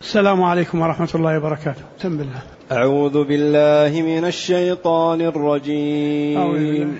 السلام عليكم ورحمة الله وبركاته. بسم الله. أعوذ بالله من الشيطان الرجيم.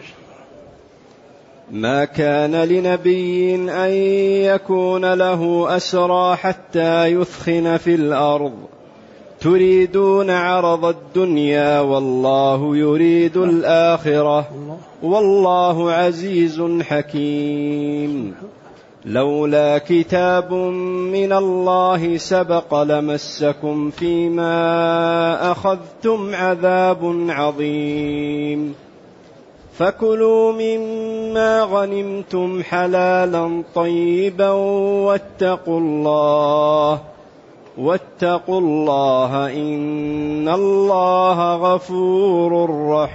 ما كان لنبي أن يكون له أسرى حتى يثخن في الأرض تريدون عرض الدنيا والله يريد الآخرة والله عزيز حكيم. لولا كتاب من الله سبق لمسكم فيما أخذتم عذاب عظيم. فكلوا مما غنمتم حلالا طيبا واتقوا الله إن الله غفور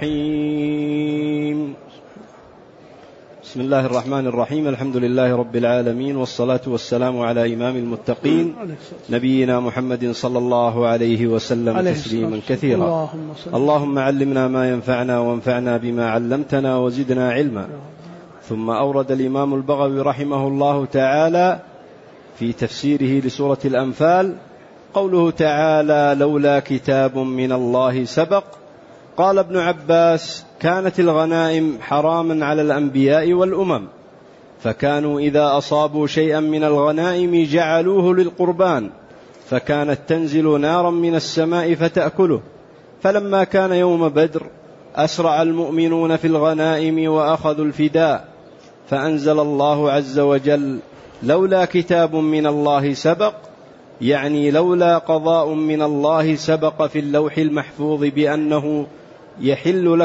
رحيم. بسم الله الرحمن الرحيم. الحمد لله رب العالمين، والصلاة والسلام على إمام المتقين نبينا محمد صلى الله عليه وسلم تسليما كثيرا. اللهم علمنا ما ينفعنا وانفعنا بما علمتنا وزدنا علما. ثم أورد الإمام البغوي رحمه الله تعالى في تفسيره لسورة الأنفال قوله تعالى: لولا كتاب من الله سبق. قال ابن عباس: كانت الغنائم حراما على الأنبياء والأمم، فكانوا إذا أصابوا شيئا من الغنائم جعلوه للقربان، فكانت تنزل نارا من السماء فتأكله. فلما كان يوم بدر أسرع المؤمنون في الغنائم وأخذوا الفداء، فأنزل الله عز وجل: لولا كتاب من الله سبق، يعني لولا قضاء من الله سبق في اللوح المحفوظ بأنه يحل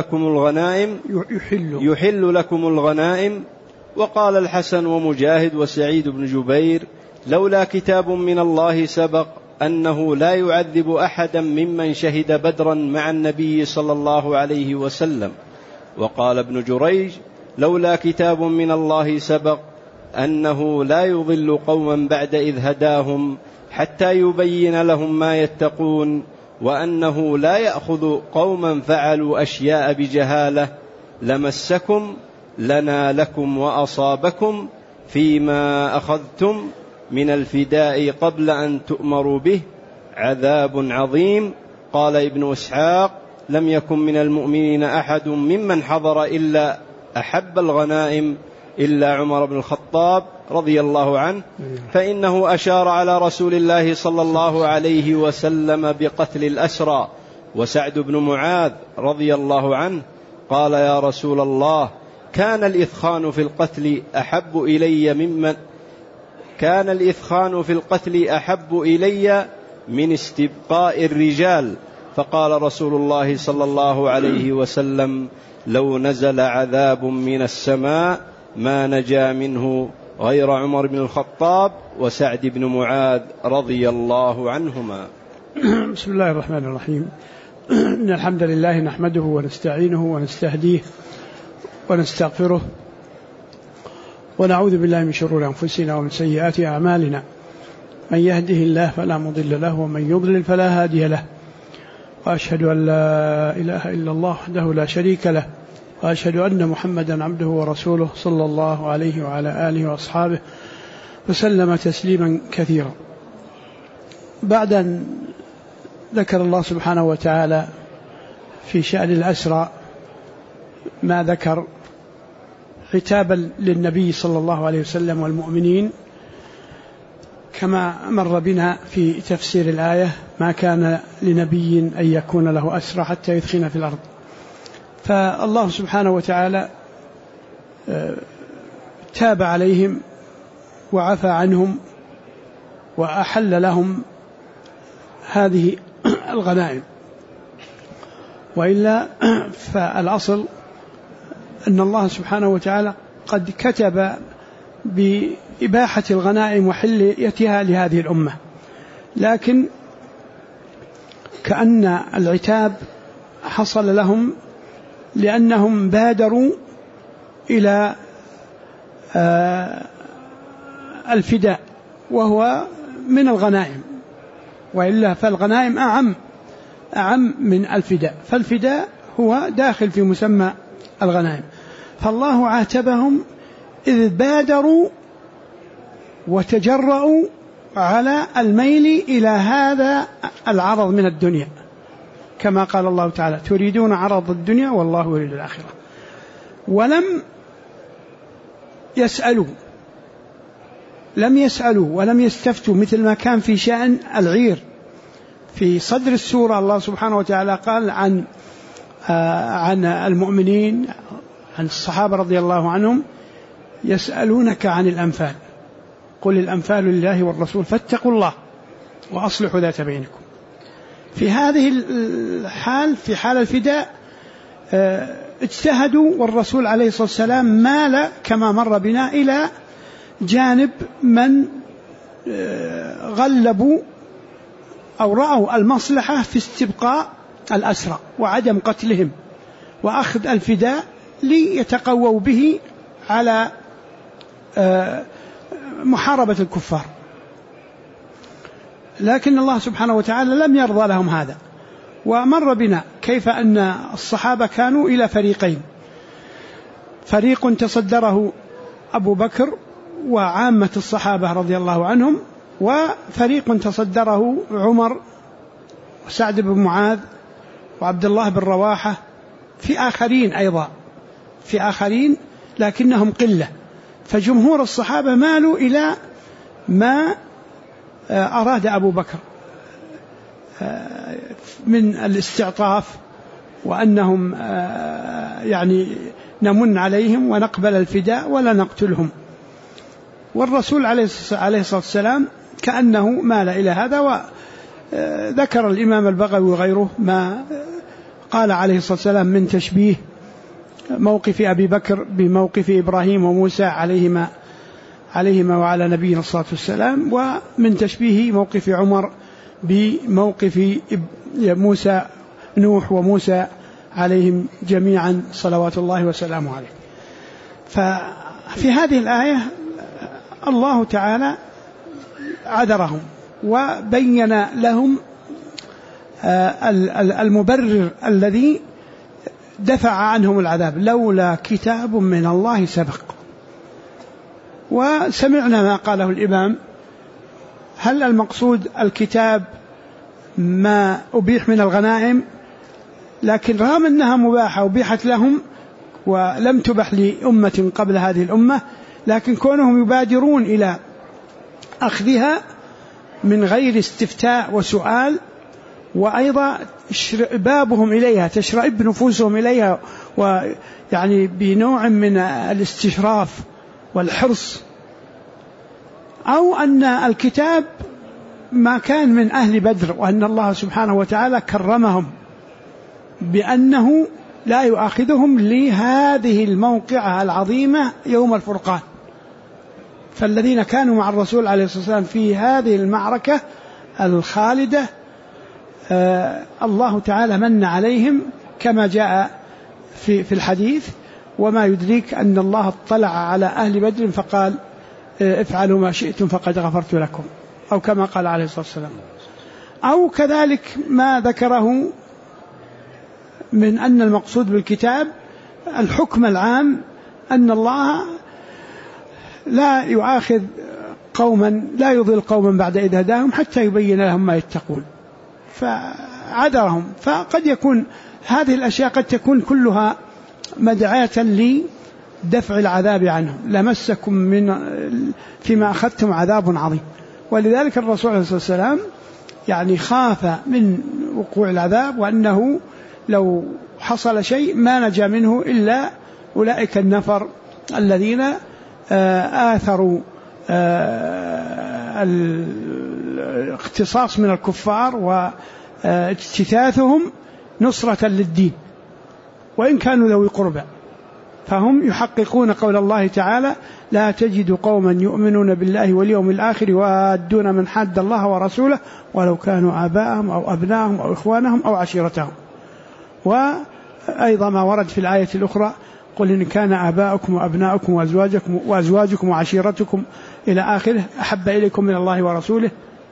لكم الغنائم. وقال الحسن ومجاهد وسعيد بن جبير: لولا كتاب من الله سبق أنه لا يعذب أحدا ممن شهد بدرا مع النبي صلى الله عليه وسلم. وقال ابن جريج: لولا كتاب من الله سبق أنه لا يضل قوما بعد إذ هداهم حتى يبين لهم ما يتقون، وأنه لا يأخذ قوما فعلوا أشياء بجهالة لمسكم لنا لكم وأصابكم فيما أخذتم من الفداء قبل أن تؤمروا به عذاب عظيم. قال ابن إسحاق: لم يكن من المؤمنين أحد ممن حضر إلا أحب الغنائم إلا عمر بن الخطاب رضي الله عنه، فإنه أشار على رسول الله صلى الله عليه وسلم بقتل الأسرى. وسعد بن معاذ رضي الله عنه قال: يا رسول الله، كان الإثخان في القتل أحب إلي من استبقاء الرجال. فقال رسول الله صلى الله عليه وسلم: لو نزل عذاب من السماء ما نجا منه غير عمر بن الخطاب وسعد بن معاذ رضي الله عنهما. بسم الله الرحمن الرحيم. إن الحمد لله نحمده ونستعينه ونستهديه ونستغفره، ونعوذ بالله من شرور أنفسنا ومن سيئات أعمالنا. من يهده الله فلا مضل له ومن يضلل فلا هادي له، وأشهد أن لا إله إلا الله وحده لا شريك له، وأشهد أن محمدا عبده ورسوله صلى الله عليه وعلى آله وأصحابه وسلم تسليما كثيرا. بعد أن ذكر الله سبحانه وتعالى في شأن الأسرى ما ذكر عتابا للنبي صلى الله عليه وسلم والمؤمنين، كما مر بنا في تفسير الآية: ما كان لنبي أن يكون له أسرى حتى يثخن في الأرض. فالله سبحانه وتعالى تاب عليهم وعفى عنهم وأحل لهم هذه الغنائم. وإلا فالأصل أن الله سبحانه وتعالى قد كتب بإباحة الغنائم وحليتها لهذه الأمة، لكن كأن العتاب حصل لهم لأنهم بادروا إلى الفداء وهو من الغنائم، وإلا فالغنائم أعم من الفداء، فالفداء هو داخل في مسمى الغنائم. فالله عاتبهم إذ بادروا وتجرؤوا على الميل إلى هذا العرض من الدنيا، كما قال الله تعالى: تريدون عرض الدنيا والله يريد الآخرة. ولم يسألوا ولم يستفتوا، مثل ما كان في شأن العير. في صدر السورة الله سبحانه وتعالى قال عن المؤمنين، عن الصحابة رضي الله عنهم: يسألونك عن الأنفال قل الأنفال لله والرسول فاتقوا الله وأصلحوا ذات بينكم. في هذه الحال، في حال الفداء، اجتهدوا، والرسول عليه الصلاة والسلام مال كما مر بنا إلى جانب من غلبوا أو رأوا المصلحة في استبقاء الأسرى وعدم قتلهم وأخذ الفداء ليتقووا به على محاربة الكفار. لكن الله سبحانه وتعالى لم يرضى لهم هذا. ومر بنا كيف أن الصحابة كانوا إلى فريقين: فريق تصدره أبو بكر وعامة الصحابة رضي الله عنهم، وفريق تصدره عمر وسعد بن معاذ وعبد الله بن رواحة، في آخرين أيضا، في آخرين لكنهم قلة. فجمهور الصحابة مالوا إلى ما أراد أبو بكر من الاستعطاف، وأنهم يعني نمن عليهم ونقبل الفداء ولا نقتلهم. والرسول عليه الصلاة والسلام كأنه مال إلى هذا. وذكر الإمام البغوي وغيره ما قال عليه الصلاة والسلام من تشبيه موقف أبي بكر بموقف إبراهيم وموسى عليهما وعلى نبينا الصلاة والسلام، ومن تشبيه موقف عمر بموقف موسى نوح وموسى عليهم جميعا صلوات الله وسلامه عليه. ففي هذه الآية الله تعالى عذرهم وبين لهم المبرر الذي دفع عنهم العذاب: لولا كتاب من الله سبق. وسمعنا ما قاله الإمام: هل المقصود الكتاب ما أبيح من الغنائم؟ لكن رغم أنها مباحة أبيحت لهم ولم تبح لأمة قبل هذه الأمة، لكن كونهم يبادرون إلى أخذها من غير استفتاء وسؤال، وأيضا بابهم إليها، تشرئب نفوسهم إليها، ويعني بنوع من الاستشراف والحرص. أو أن الكتاب ما كان من أهل بدر، وأن الله سبحانه وتعالى كرمهم بأنه لا يؤاخذهم لهذه الموقعة العظيمة يوم الفرقان. فالذين كانوا مع الرسول عليه الصلاة والسلام في هذه المعركة الخالدة الله تعالى من عليهم كما جاء في الحديث: وما يدريك أن الله اطلع على أهل بدر فقال افعلوا ما شئتم فقد غفرت لكم، أو كما قال عليه الصلاة والسلام. أو كذلك ما ذكره من أن المقصود بالكتاب الحكم العام، أن الله لا يؤاخذ قوما، لا يضل قوما بعد إذ هداهم حتى يبين لهم ما يتقون، فعذرهم. فقد يكون هذه الأشياء قد تكون كلها مدعاة لدفع العذاب عنهم: لمسكم من فيما أخذتم عذاب عظيم. ولذلك الرسول عليه الصلاة والسلام يعني خاف من وقوع العذاب، وأنه لو حصل شيء ما نجا منه إلا أولئك النفر الذين آثروا الاختصاص من الكفار واجتثاثهم نصرة للدين، وإن كانوا ذوي قربى. فهم يحققون قول الله تعالى: لا تجد قوما يؤمنون بالله واليوم الآخر يوادون من حاد الله ورسوله ولو كانوا آباءهم أو أبناءهم أو إخوانهم أو عشيرتهم. وأيضا ما ورد في الآية الأخرى: قل إن كان آباؤكم وأبناؤكم وأزواجكم وعشيرتكم إلى آخره أحب إليكم من الله ورسوله،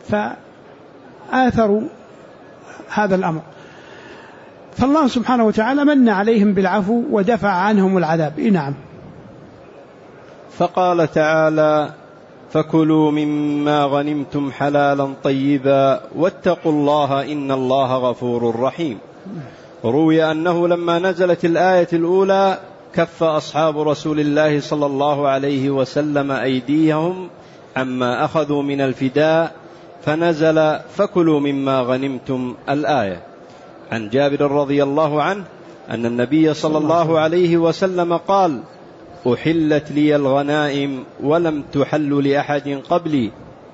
فآثروا هذا الأمر. فالله سبحانه وتعالى من عليهم بالعفو ودفع عنهم العذاب. نعم. فقال تعالى: فكلوا مما غنمتم حلالا طيبا واتقوا الله إن الله غفور رحيم. روي أنه لما نزلت الآية الأولى كف أصحاب رسول الله صلى الله عليه وسلم أيديهم عما أخذوا من الفداء، فنزل فكلوا مما غنمتم الآية. عن جابر رضي الله عنه أن النبي صلى الله عليه وسلم قال: أحلت لي الغنائم ولم تحل لأحد قبلي.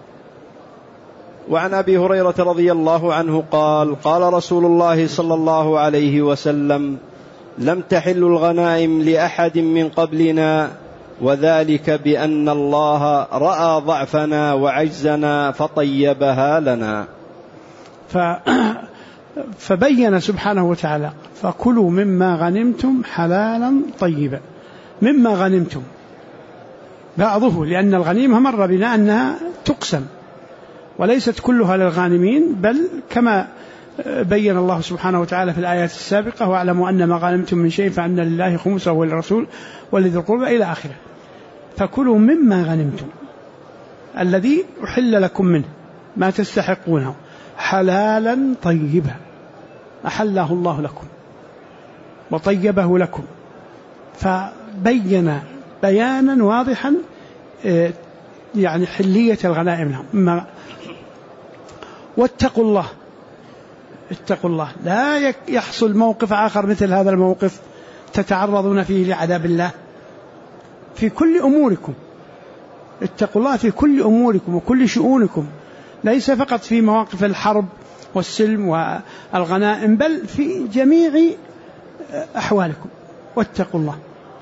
وعن أبي هريرة رضي الله عنه قال: قال رسول الله صلى الله عليه وسلم: لم تحل الغنائم لأحد من قبلنا، وذلك بأن الله رأى ضعفنا وعجزنا فطيبها لنا. فبين سبحانه وتعالى: فكلوا مما غنمتم حلالا طيبا. مما غنمتم بعضه، لأن الغنيمة مر بنا أنها تقسم وليست كلها للغانمين، بل كما بين الله سبحانه وتعالى في الآيات السابقة: واعلموا أن ما غنمتم من شيء فأن لله خمسه وللرسول ولذي القربى إلى آخره. فكلوا مما غنمتم الذي أحل لكم منه ما تستحقونه حلالا طيبا، أحله الله لكم وطيبه لكم، فبين بيانا واضحا يعني حلية الغنائم لهم. واتقوا الله، اتقوا الله، لا يحصل موقف آخر مثل هذا الموقف تتعرضون فيه لعذاب الله في كل أموركم. اتقوا الله في كل أموركم وكل شؤونكم، ليس فقط في مواقف الحرب والسلم والغنائم، بل في جميع أحوالكم. واتقوا الله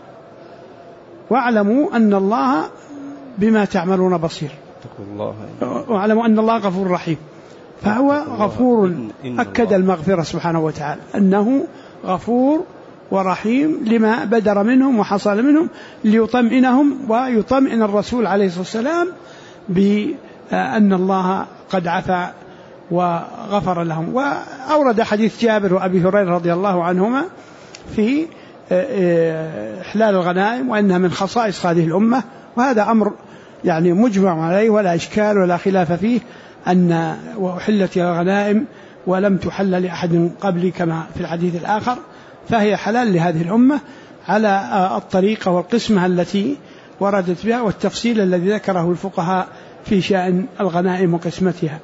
واعلموا أن الله بما تعملون بصير، واعلموا أن الله غفور رحيم. فهو غفور، أكد المغفرة سبحانه وتعالى أنه غفور ورحيم لما بدر منهم وحصل منهم، ليطمئنهم ويطمئن الرسول عليه الصلاة والسلام بأن الله قد عفا وغفر لهم. وأورد حديث جابر وأبي هريرة رضي الله عنهما في إحلال الغنائم وأنها من خصائص هذه الأمة، وهذا أمر يعني مجمع عليه ولا إشكال ولا خلاف فيه، أن وأحلت الغنائم ولم تحل لأحد قبلي كما في الحديث الآخر، فهي حلال لهذه الأمة على الطريقة والقسمة التي وردت بها والتفصيل الذي ذكره الفقهاء في شأن الغنائم وقسمتها.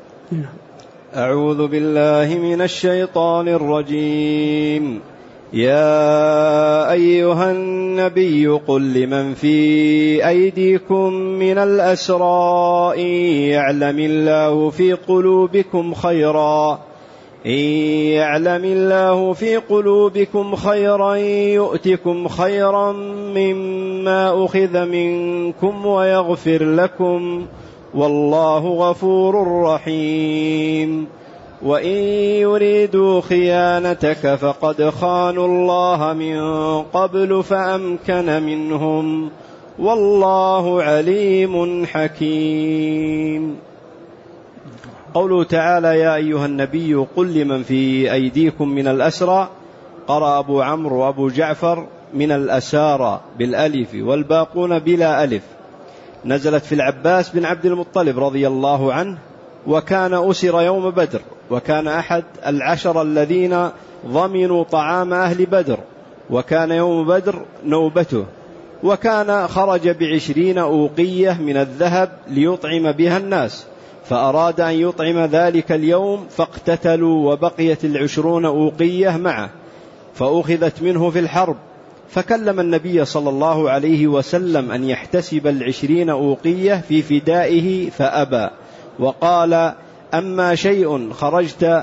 أعوذ بالله من الشيطان الرجيم. يا أيها النبي قل لمن في أيديكم من الأسرى إن يعلم الله في قلوبكم خيرا يؤتكم خيرا مما أخذ منكم ويغفر لكم والله غفور رحيم. وإن يريدوا خيانتك فقد خانوا الله من قبل فأمكن منهم والله عليم حكيم. قوله تعالى: يا أيها النبي قل لمن في أيديكم من الأسرى، قرأ أبو عمرو وأبو جعفر من الأسارى بالألف والباقون بلا ألف. نزلت في العباس بن عبد المطلب رضي الله عنه، وكان أسر يوم بدر، وكان أحد 10 الذين ضمنوا طعام أهل بدر، وكان يوم بدر نوبته، وكان خرج ب20 أوقية من الذهب ليطعم بها الناس، فأراد أن يطعم ذلك اليوم فاقتتلوا، وبقيت 20 أوقية معه، فأخذت منه في الحرب، فكلم النبي صلى الله عليه وسلم أن يحتسب 20 أوقية في فدائه فأبى، وقال: أما شيء خرجت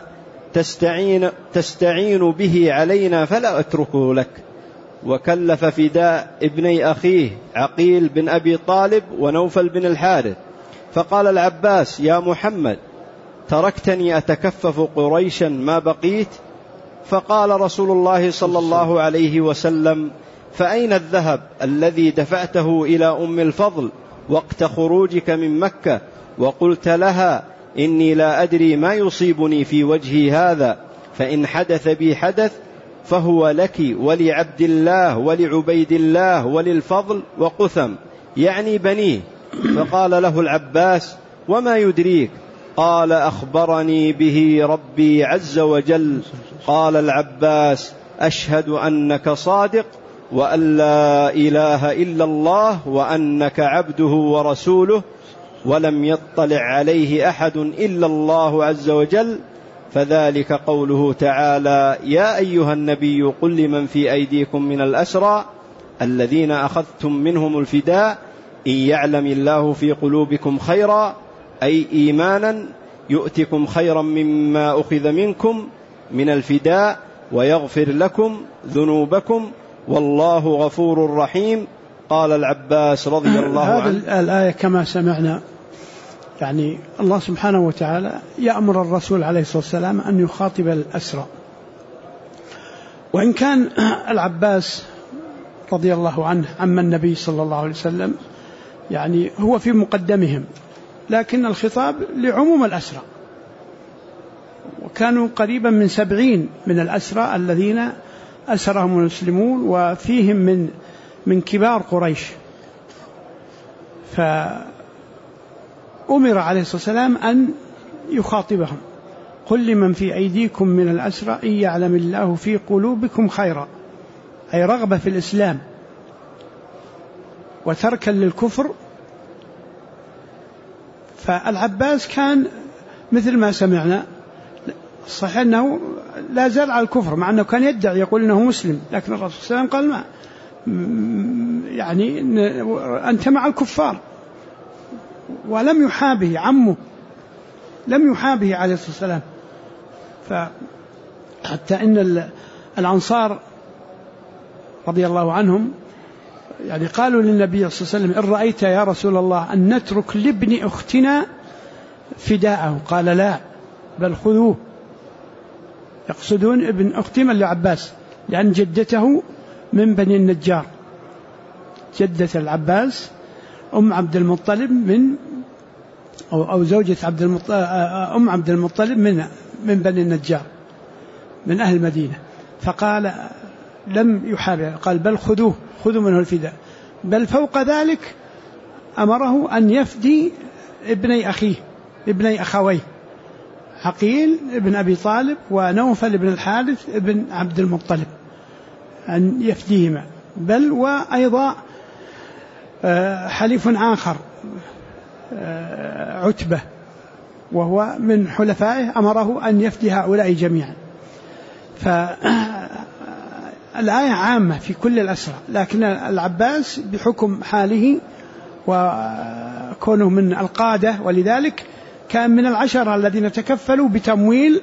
تستعين به علينا فلا أتركه لك. وكلف فداء ابني أخيه عقيل بن أبي طالب ونوفل بن الحارث. فقال العباس: يا محمد، تركتني أتكفف قريشا ما بقيت؟ فقال رسول الله صلى الله عليه وسلم: فأين الذهب الذي دفعته إلى أم الفضل وقت خروجك من مكة وقلت لها: إني لا أدري ما يصيبني في وجهي هذا، فإن حدث بي حدث فهو لك ولعبد الله ولعبيد الله وللفضل وقثم، يعني بنيه، فقال له العباس: وما يدريك؟ قال: أخبرني به ربي عز وجل. قال العباس: أشهد أنك صادق، وأن لا إله إلا الله، وأنك عبده ورسوله، ولم يطلع عليه أحد إلا الله عز وجل. فذلك قوله تعالى: يا أيها النبي قل لمن في أيديكم من الأسرى الذين أخذتم منهم الفداء إن يعلم الله في قلوبكم خيرا، أي إيمانا، يؤتكم خيرا مما أخذ منكم من الفداء ويغفر لكم ذنوبكم والله غفور رحيم. قال العباس رضي الله عنه. هذه الآية كما سمعنا يعني الله سبحانه وتعالى يأمر الرسول عليه الصلاة والسلام أن يخاطب الأسرى، وإن كان العباس رضي الله عنه عم النبي صلى الله عليه وسلم يعني هو في مقدمهم، لكن الخطاب لعموم الأسرى، وكانوا قريبا من 70 من الأسرى الذين أسرهم المسلمون، وفيهم من كبار قريش. فأمر عليه الصلاة والسلام أن يخاطبهم: قل لمن في أيديكم من الأسرى إن يعلم الله في قلوبكم خيرا، أي رغبة في الإسلام وتركا للكفر. فالعباس كان مثل ما سمعنا صحيح أنه لا زال على الكفر، مع أنه كان يدعي يقول أنه مسلم، لكن الرسول صلى الله عليه وسلم قال: ما يعني أنت مع الكفار. ولم يحابه عمه، لم يحابه عليه الصلاة والسلام. فحتى إن الأنصار رضي الله عنهم يعني قالوا للنبي صلى الله عليه وسلم: إن رأيت يا رسول الله أن نترك لابن أختنا فداءه، قال: لا، بل خذوه. يقصدون ابن أخت من العباس، لأن جدته من بني النجار، جدة العباس أم عبد المطلب أو زوجة أم عبد المطلب من بني النجار من أهل المدينة. فقال لم يحابه، قال: بل خذوه، خذوا منه الفداء. بل فوق ذلك أمره أن يفدي ابني أخويه، عقيل ابن أبي طالب ونوفل ابن الحارث ابن عبد المطلب، أن يفديهما. بل وأيضا حليف آخر عتبة وهو من حلفائه أمره أن يفدي هؤلاء جميعا. فالآية عامة في كل الأسرى، لكن العباس بحكم حاله وكونه من القادة، ولذلك كان من 10 الذين تكفلوا بتمويل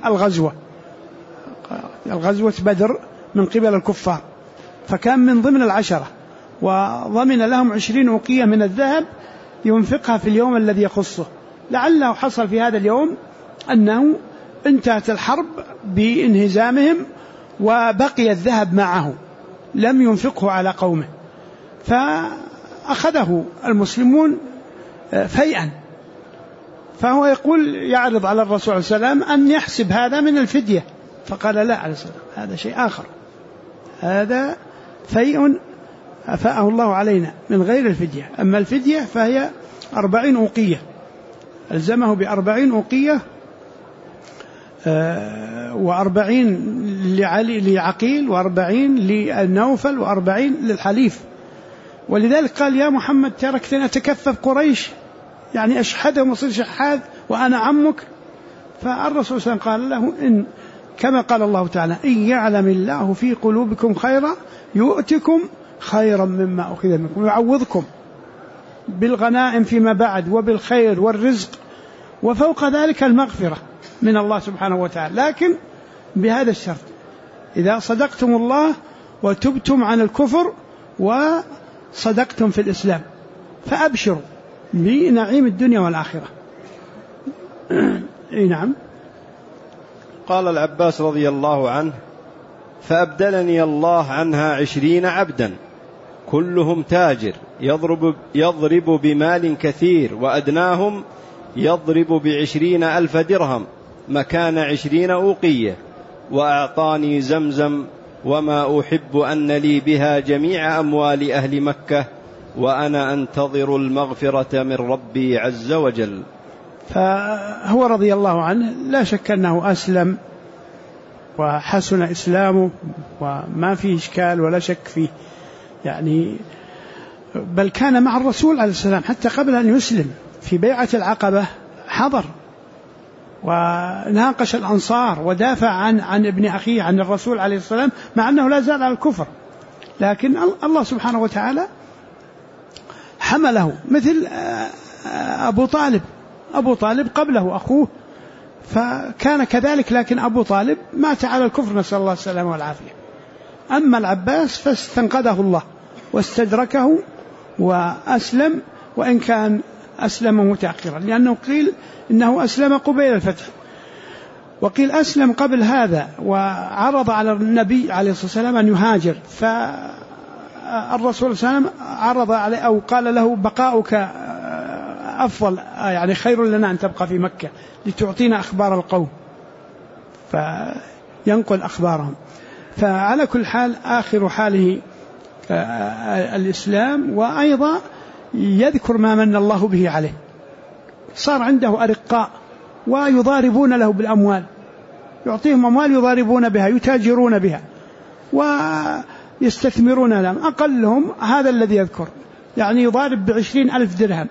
الغزوة بدر من قبل الكفار، فكان من ضمن 10، وضمن لهم 20 أوقية من الذهب ينفقها في اليوم الذي يخصه. لعله حصل في هذا اليوم أنه انتهت الحرب بانهزامهم وبقي الذهب معه، لم ينفقه على قومه، فأخذه المسلمون فيئا. فهو يعرض على الرسول صلى الله عليه وسلم أن يحسب هذا من الفدية، فقال: لا عليه الصلاة والسلام، هذا شيء آخر، هذا فيء أفاءه الله علينا من غير الفدية. أما الفدية فهي 40 أوقية، ألزمه ب40 أوقية، 40 لعقيل، 40 للنوفل، 40 للحليف. ولذلك قال: يا محمد تركتني أتكفف قريش، يعني أشحدهم وصير شحاذ وأنا عمك. فالرسول صلى الله عليه وسلم قال له: إن كما قال الله تعالى: إن يعلم الله في قلوبكم خيرا يؤتكم خيرا مما أخذ منكم ويعوضكم بالغنائم فيما بعد وبالخير والرزق، وفوق ذلك المغفرة من الله سبحانه وتعالى، لكن بهذا الشرط: إذا صدقتم الله وتبتم عن الكفر وصدقتم في الإسلام فأبشروا بنعيم الدنيا والآخرة. نعم. قال العباس رضي الله عنه: فأبدلني الله عنها 20 عبدا كلهم تاجر يضرب بمال كثير، وأدناهم يضرب ب20,000 درهم مكان 20 أوقية، وأعطاني زمزم وما أحب أن لي بها جميع أموال أهل مكة وأنا أنتظر المغفرة من ربي عز وجل. فهو رضي الله عنه لا شك أنه أسلم وحسن إسلامه وما فيه إشكال ولا شك فيه، يعني بل كان مع الرسول عليه السلام حتى قبل أن يسلم في بيعة العقبة، حضر وناقش الأنصار ودافع عن ابن أخيه عن الرسول عليه السلام، مع أنه لا زال على الكفر، لكن الله سبحانه وتعالى حمله. مثل أبو طالب قبله أخوه فكان كذلك، لكن أبو طالب مات على الكفر، نسأل الله السلامة والعافية. أما العباس فاستنقذه الله واستدركه وأسلم، وإن كان أسلم متأخرا، لأنه قيل إنه أسلم قبيل الفتح، وقيل أسلم قبل هذا وعرض على النبي عليه الصلاة والسلام أن يهاجر، فالرسول صلى الله عليه وسلم عرض عليه أو قال له بقاؤك أفضل، يعني خير لنا أن تبقى في مكة لتعطينا أخبار القوم، فينقل أخبارهم. فعلى كل حال آخر حاله الإسلام، وأيضا يذكر ما من الله به عليه، صار عنده أرقاء ويضاربون له بالأموال، يعطيهم أموال يضاربون بها يتاجرون بها ويستثمرون لهم، أقلهم هذا الذي يذكر يعني يضارب ب20,000 درهم،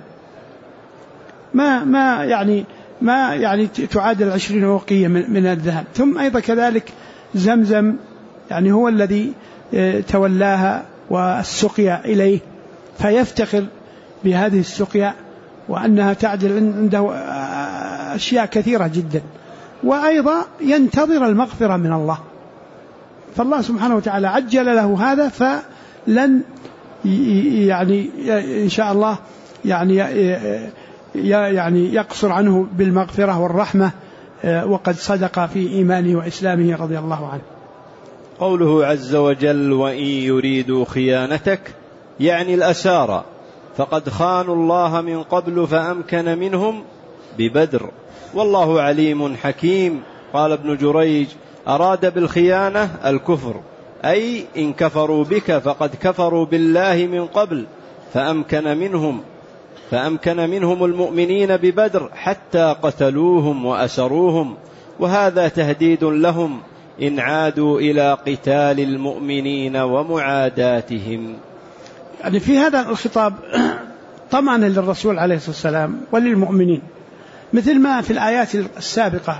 ما يعني تعادل 20 أوقية من الذهب. ثم أيضا كذلك زمزم، يعني هو الذي تولاها والسقيا إليه، فيفتخر بهذه السقيا وأنها تعدل عنده أشياء كثيرة جدا، وأيضا ينتظر المغفرة من الله، فالله سبحانه وتعالى عجل له هذا، فلن يعني إن شاء الله يعني يقصر عنه بالمغفرة والرحمة، وقد صدق في إيمانه وإسلامه رضي الله عنه. قوله عز وجل وإن يريدوا خيانتك، يعني الأسارى، فقد خانوا الله من قبل فأمكن منهم ببدر، والله عليم حكيم. قال ابن جريج أراد بالخيانة الكفر، أي إن كفروا بك فقد كفروا بالله من قبل فأمكن منهم المؤمنين ببدر حتى قتلوهم وأسروهم، وهذا تهديد لهم إن عادوا إلى قتال المؤمنين ومعاداتهم. يعني في هذا الخطاب طمعا للرسول عليه الصلاة والسلام وللمؤمنين، مثل ما في الآيات السابقة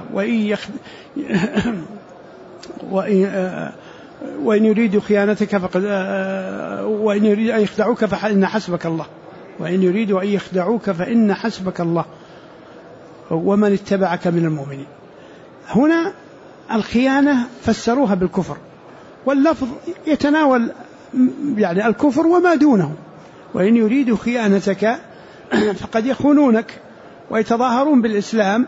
وإن يريدوا خيانتك فقد وإن يريدوا أن يخدعوك فإن حسبك الله، وإن يريدوا أن يخدعوك فإن حسبك الله ومن اتبعك من المؤمنين. هنا الخيانة فسروها بالكفر، واللفظ يتناول يعني الكفر وما دونه، وإن يريدوا خيانتك فقد يخونونك ويتظاهرون بالإسلام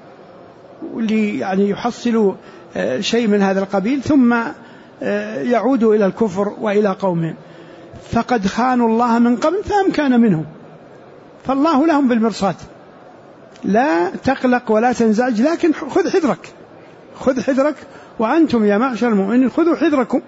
يعني يحصلوا شيء من هذا القبيل، ثم يعودوا إلى الكفر وإلى قومهم، فقد خانوا الله من قبل فأمكن منهم، فالله لهم بالمرصاد، لا تقلق ولا تنزعج، لكن خذ حذرك وأنتم يا معشر المؤمنين خذوا حذركم.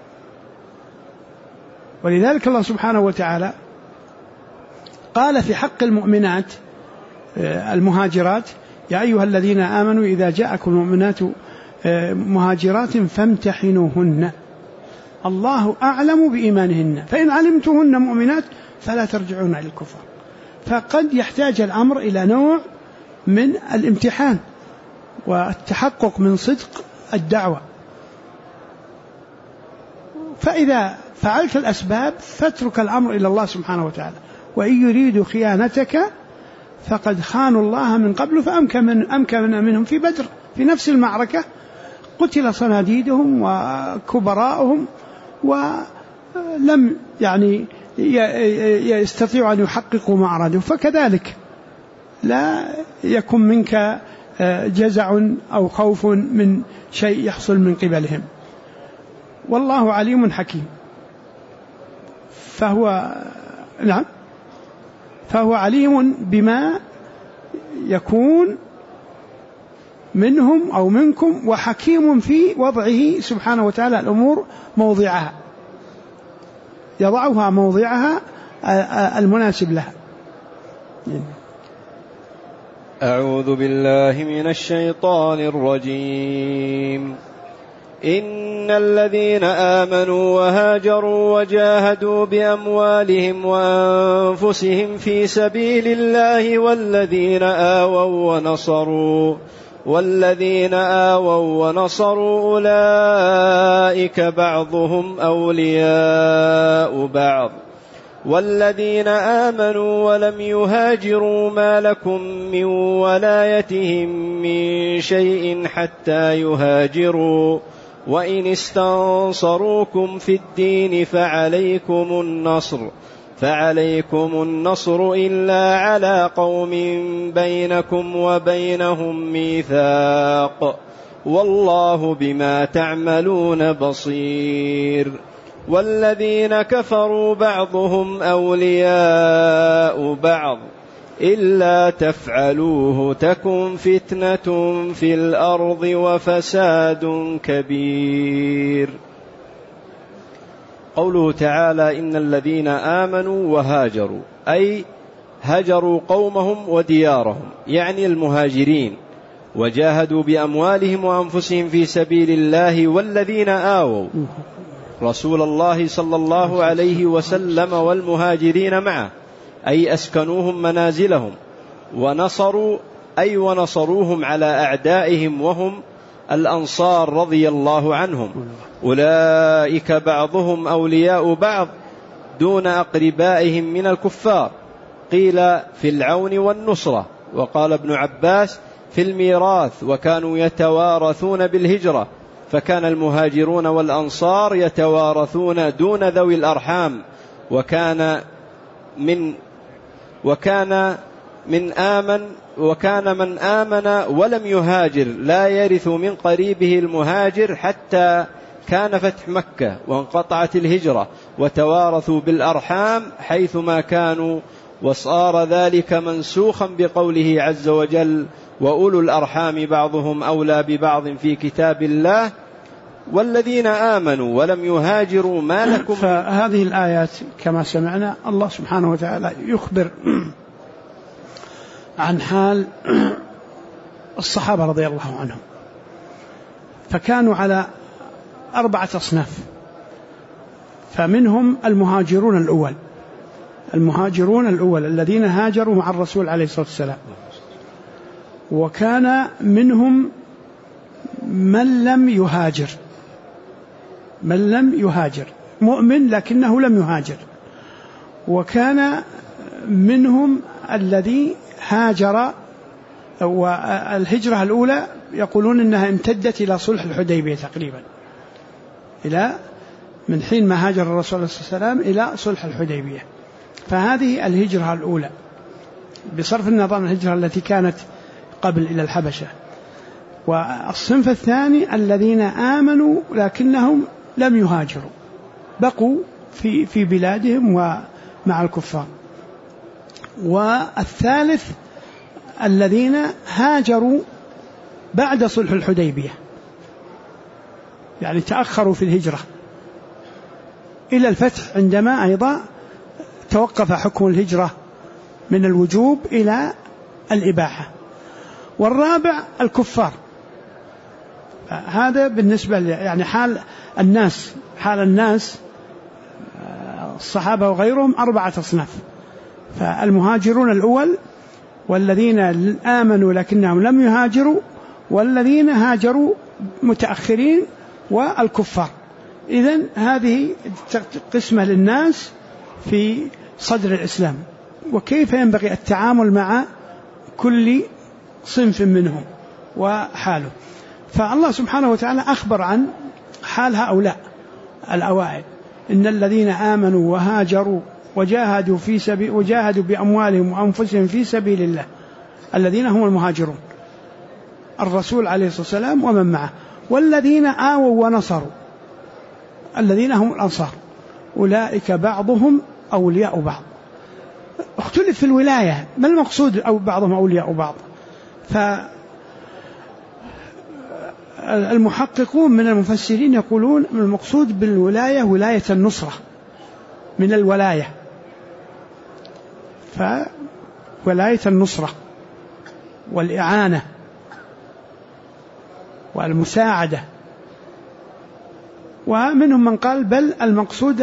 ولذلك الله سبحانه وتعالى قال في حق المؤمنات المهاجرات يا أيها الذين آمنوا إذا جاءكم المؤمنات مهاجرات فامتحنوهن الله أعلم بإيمانهن فإن علمتهن مؤمنات فلا ترجعون إلى الكفار. فقد يحتاج الأمر إلى نوع من الامتحان والتحقق من صدق الدعوة، فإذا فعلت الأسباب فاترك الأمر إلى الله سبحانه وتعالى. وإن يريدوا خيانتك فقد خانوا الله من قبل فأمكن منهم في بدر، في نفس المعركة قتل صناديدهم وكبراءهم ولم يعني يستطيعوا أن يحققوا ما أرادوا. فكذلك لا يكن منك جزع أو خوف من شيء يحصل من قبلهم، والله عليم حكيم. فهو عليم بما يكون منهم أو منكم، وحكيم في وضعه سبحانه وتعالى الأمور موضعها، يضعها موضعها المناسب لها. أعوذ بالله من الشيطان الرجيم. إن الذين آمنوا وهاجروا وجاهدوا بأموالهم وأنفسهم في سبيل الله والذين آووا ونصروا أولئك بعضهم أولياء بعض والذين آمنوا ولم يهاجروا ما لكم من ولايتهم من شيء حتى يهاجروا وإن استنصروكم في الدين فعليكم النصر إلا على قوم بينكم وبينهم ميثاق والله بما تعملون بصير. والذين كفروا بعضهم أولياء بعض إلا تفعلوه تكن فتنة في الأرض وفساد كبير. قوله تعالى إن الذين آمنوا وهاجروا أي هجروا قومهم وديارهم، يعني المهاجرين، وجاهدوا بأموالهم وأنفسهم في سبيل الله، والذين آووا رسول الله صلى الله عليه وسلم والمهاجرين معه أي أسكنوهم منازلهم، ونصروا أي ونصروهم على أعدائهم وهم الأنصار رضي الله عنهم. أولئك بعضهم أولياء بعض دون أقربائهم من الكفار، قيل في العون والنصرة، وقال ابن عباس في الميراث، وكانوا يتوارثون بالهجرة، فكان المهاجرون والأنصار يتوارثون دون ذوي الأرحام، وكان من آمن ولم يهاجر لا يرث من قريبه المهاجر حتى كان فتح مكة وانقطعت الهجرة، وتوارثوا بالأرحام حيثما كانوا، وصار ذلك منسوخا بقوله عز وجل وأولو الأرحام بعضهم أولى ببعض في كتاب الله والذين آمنوا ولم يهاجروا ما لكم. فهذه الآيات كما سمعنا الله سبحانه وتعالى يخبر عن حال الصحابة رضي الله عنهم، فكانوا على 4 أصناف. فمنهم المهاجرون الأول الذين هاجروا مع الرسول عليه الصلاة والسلام، وكان منهم من لم يهاجر مؤمن لكنه لم يهاجر، وكان منهم الذي هاجر، والهجرة الأولى يقولون أنها امتدت إلى صلح الحديبية تقريبا، إلى من حين ما هاجر الرسول صلى الله عليه وسلم إلى صلح الحديبية. فهذه الهجرة الأولى بصرف النظر عن الهجرة التي كانت قبل إلى الحبشة. والصنف الثاني الذين آمنوا لكنهم لم يهاجروا، بقوا في بلادهم ومع الكفار. والثالث الذين هاجروا بعد صلح الحديبية، يعني تأخروا في الهجرة إلى الفتح، عندما أيضا توقف حكم الهجرة من الوجوب إلى الإباحة. والرابع الكفار. هذا بالنسبة يعني حال الناس الصحابة وغيرهم 4 أصناف. فالمهاجرون الأول، والذين آمنوا لكنهم لم يهاجروا، والذين هاجروا متأخرين، والكفار. إذن هذه قسمة للناس في صدر الإسلام، وكيف ينبغي التعامل مع كل صنف منهم وحاله. فالله سبحانه وتعالى أخبر عن حال هؤلاء الأوائل: إن الذين آمنوا وهاجروا وجاهدوا بأموالهم وأنفسهم في سبيل الله، الذين هم المهاجرون، الرسول عليه الصلاة والسلام ومن معه. والذين آووا ونصروا، الذين هم الأنصار، أولئك بعضهم أولياء بعض. اختلف في الولاية، ما المقصود أو بعضهم أولياء بعض؟ فالمحققون من المفسرين يقولون المقصود بالولاية ولاية النصرة من الولاية، فولاية النصرة والإعانة والمساعدة. ومنهم من قال بل المقصود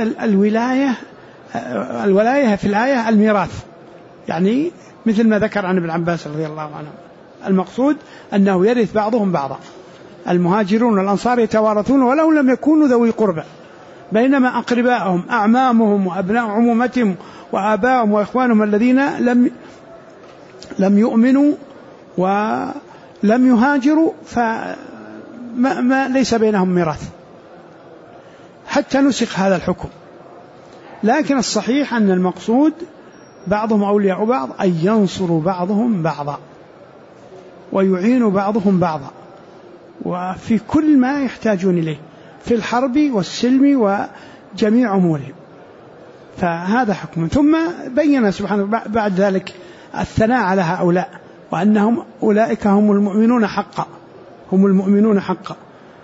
الولاية في الآية الميراث، يعني مثل ما ذكر عن ابن عباس رضي الله عنه، المقصود أنه يرث بعضهم بعضا. المهاجرون والأنصار يتوارثون ولو لم يكونوا ذوي قربى، بينما أقربائهم أعمامهم وأبناء عمومتهم وآبائهم وإخوانهم الذين لم يؤمنوا ولم يهاجروا فما ليس بينهم ميراث حتى نسخ هذا الحكم. لكن الصحيح أن المقصود بعضهم أولياء بعض، أن ينصروا بعضهم بعضا ويعينوا بعضهم بعضا وفي كل ما يحتاجون إليه في الحرب والسلم وجميع أمورهم. فهذا حكم. ثم بين سبحانه بعد ذلك الثناء على هؤلاء وأنهم أولئك هم المؤمنون حقا، هم المؤمنون حقا.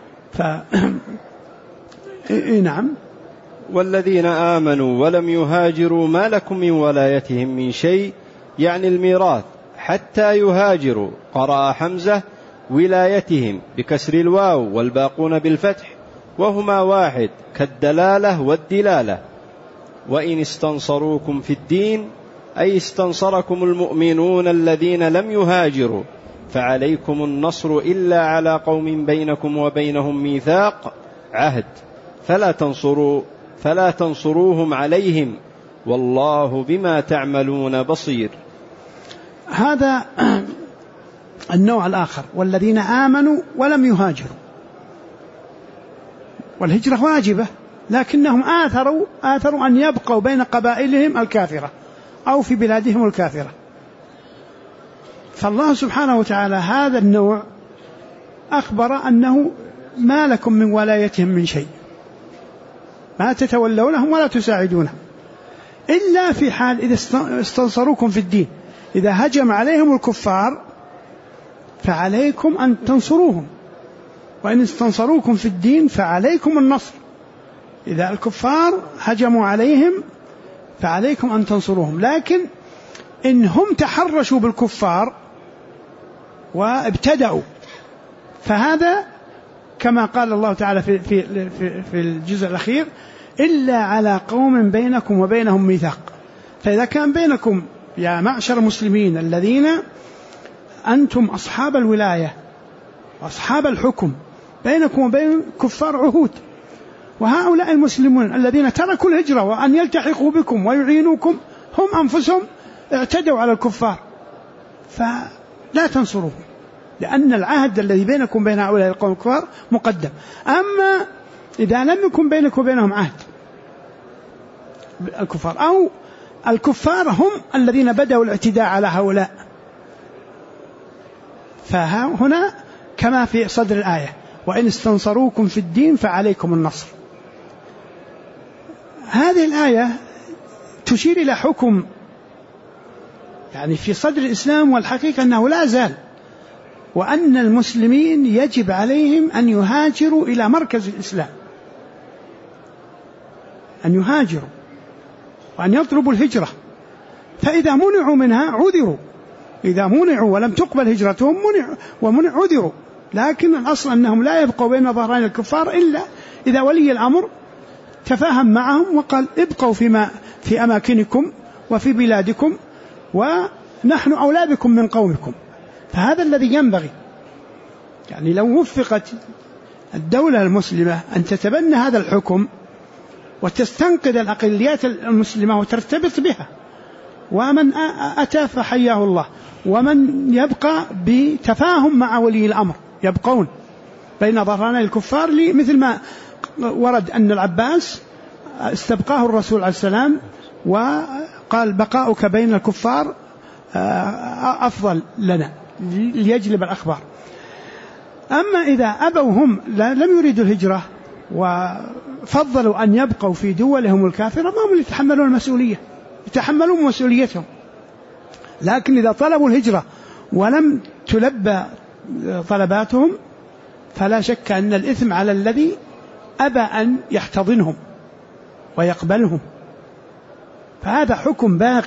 نعم. والذين آمنوا ولم يهاجروا ما لكم من ولايتهم من شيء، يعني الميراث حتى يهاجروا. قرأ حمزة ولايتهم بكسر الواو والباقون بالفتح وهما واحد كالدلالة والدلالة. وإن استنصروكم في الدين أي استنصركم المؤمنون الذين لم يهاجروا فعليكم النصر إلا على قوم بينكم وبينهم ميثاق عهد فلا تنصروهم عليهم والله بما تعملون بصير. هذا النوع الآخر، والذين آمنوا ولم يهاجروا. والهجرة واجبة لكنهم آثروا أن يبقوا بين قبائلهم الكافرة أو في بلادهم الكافرة. فالله سبحانه وتعالى هذا النوع أخبر أنه ما لكم من ولايتهم من شيء، ما تتولونهم ولا تساعدونهم إلا في حال إذا استنصروكم في الدين. إذا هجم عليهم الكفار فعليكم أن تنصروهم، وإن استنصروكم في الدين فعليكم النصر. إذا الكفار هجموا عليهم فعليكم أن تنصروهم. لكن إن هم تحرشوا بالكفار وابتدأوا فهذا كما قال الله تعالى في الجزء الأخير إلا على قوم بينكم وبينهم ميثاق. فإذا كان بينكم يا معشر المسلمين الذين أنتم أصحاب الولاية وأصحاب الحكم بينكم وبين كفار عهود، وهؤلاء المسلمون الذين تركوا الهجرة وأن يلتحقوا بكم ويعينوكم هم أنفسهم اعتدوا على الكفار، فلا تنصروهم لأن العهد الذي بينكم بين هؤلاء القوم الكفار مقدم. أما إذا لم يكن بينك وبينهم عهد الكفار أو الكفار هم الذين بدأوا الاعتداء على هؤلاء، فهنا كما في صدر الآية وإن استنصروكم في الدين فعليكم النصر. هذه الآية تشير إلى حكم يعني في صدر الإسلام، والحقيقة أنه لا زال، وأن المسلمين يجب عليهم أن يهاجروا إلى مركز الإسلام، أن يهاجروا وأن يطلبوا الهجرة. فإذا منعوا منها عذروا، إذا منعوا ولم تقبل هجرتهم عذروا. لكن الأصل أنهم لا يبقوا بين ظهرين الكفار إلا إذا ولي الأمر تفاهم معهم وقال ابقوا في أماكنكم وفي بلادكم ونحن أولى بكم من قومكم. فهذا الذي ينبغي، يعني لو وفقت الدولة المسلمة أن تتبنى هذا الحكم وتستنقذ الأقليات المسلمة وترتبط بها، ومن أتى فحياه الله، ومن يبقى بتفاهم مع ولي الأمر يبقون بين ظهراني الكفار، مثل ما ورد أن العباس استبقاه الرسول عليه السلام وقال بقاؤك بين الكفار أفضل لنا ليجلب الأخبار. أما إذا أبوا هم لم يريدوا الهجرة وفضلوا أن يبقوا في دولهم الكافرة ما هم يتحملون المسؤولية، يتحملون مسؤوليتهم. لكن إذا طلبوا الهجرة ولم تلبى طلباتهم فلا شك أن الإثم على الذي أبى أن يحتضنهم ويقبلهم. فهذا حكم باقي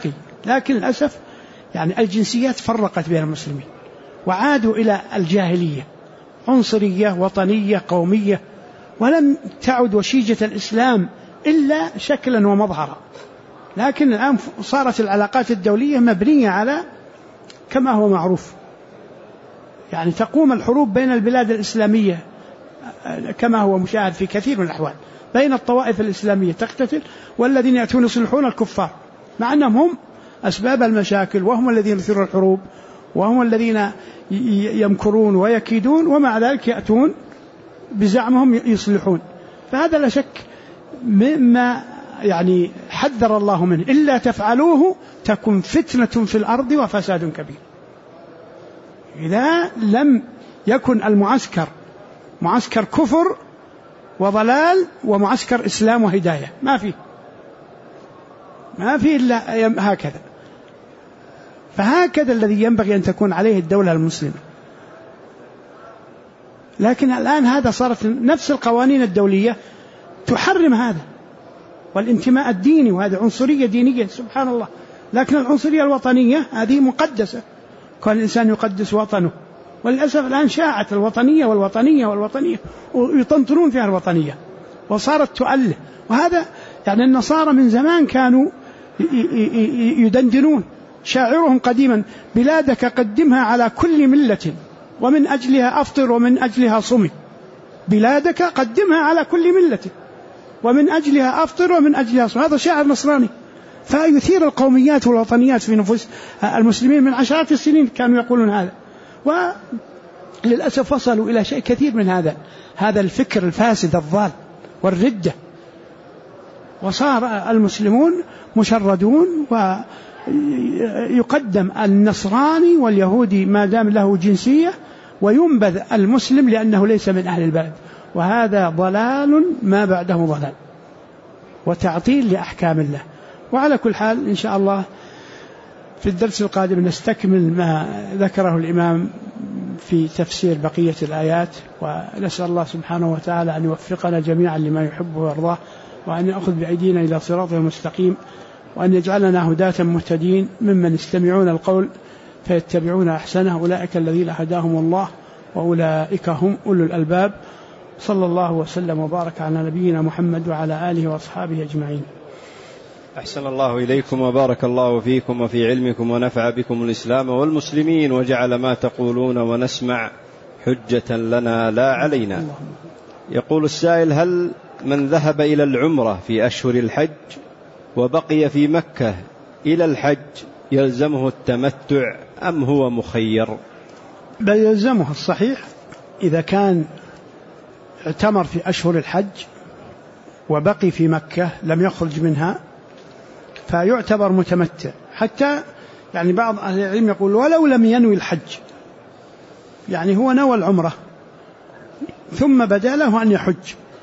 لكن للأسف يعني الجنسيات فرقت بين المسلمين وعادوا إلى الجاهلية، عنصرية وطنية قومية، ولم تعد وشيجة الإسلام إلا شكلا ومظهرا. لكن الآن صارت العلاقات الدولية مبنية على كما هو معروف، يعني تقوم الحروب بين البلاد الإسلامية كما هو مشاهد في كثير من الأحوال، بين الطوائف الإسلامية تقتتل والذين يأتون يصلحون الكفار، مع أنهم هم أسباب المشاكل وهم الذين يثيرون الحروب وهم الذين يمكرون ويكيدون، ومع ذلك يأتون بزعمهم يصلحون. فهذا لا شك مما يعني حذر الله منه، إلا تفعلوه تكن فتنة في الأرض وفساد كبير. إذا لم يكن المعسكر معسكر كفر وضلال ومعسكر إسلام وهداية، ما فيه إلا هكذا. فهكذا الذي ينبغي أن تكون عليه الدولة المسلمة. لكن الآن هذا صارت نفس القوانين الدولية تحرم هذا، والانتماء الديني، وهذا عنصرية دينية سبحان الله. لكن العنصرية الوطنية هذه مقدسة، كان الإنسان يقدس وطنه. وللأسف الآن شاعت الوطنية والوطنية والوطنية ويطنطنون فيها الوطنية وصارت تؤله. وهذا يعني النصارى من زمان كانوا يدندنون، شاعرهم قديما بلادك قدمها على كل ملة ومن أجلها أفطر ومن أجلها صمي. بلادك قدمها على كل ملة ومن أجلها أفطر ومن أجلها صمي. هذا شاعر نصراني، فيثير القوميات والوطنيات في نفوس المسلمين من عشرات السنين كانوا يقولون هذا. وللأسف وصلوا إلى شيء كثير من هذا الفكر الفاسد الضال والردة، وصار المسلمون مشردون، ويقدم النصراني واليهودي ما دام له جنسية، وينبذ المسلم لأنه ليس من أهل البلد. وهذا ضلال ما بعده ضلال وتعطيل لأحكام الله. وعلى كل حال إن شاء الله في الدرس القادم نستكمل ما ذكره الإمام في تفسير بقية الآيات، ونسأل الله سبحانه وتعالى أن يوفقنا جميعا لما يحبه ويرضاه، وأن يأخذ بأيدينا إلى صراطه المستقيم، وأن يجعلنا هداة مهتدين ممن يستمعون القول فيتبعون أحسنه، أولئك الذين هداهم الله وأولئك هم أولو الألباب. صلى الله وسلم وبارك على نبينا محمد وعلى آله وأصحابه أجمعين. أحسن الله إليكم وبارك الله فيكم وفي علمكم ونفع بكم الإسلام والمسلمين، وجعل ما تقولون ونسمع حجة لنا لا علينا. يقول السائل: هل من ذهب إلى العمرة في أشهر الحج وبقي في مكة إلى الحج يلزمه التمتع أم هو مخير؟ بل يلزمه الصحيح، إذا كان اعتمر في أشهر الحج وبقي في مكة لم يخرج منها فيعتبر متمتع. حتى يعني بعض أهل العلم يقول ولو لم ينوي الحج، يعني هو نوى العمرة ثم بدا له أن يحج،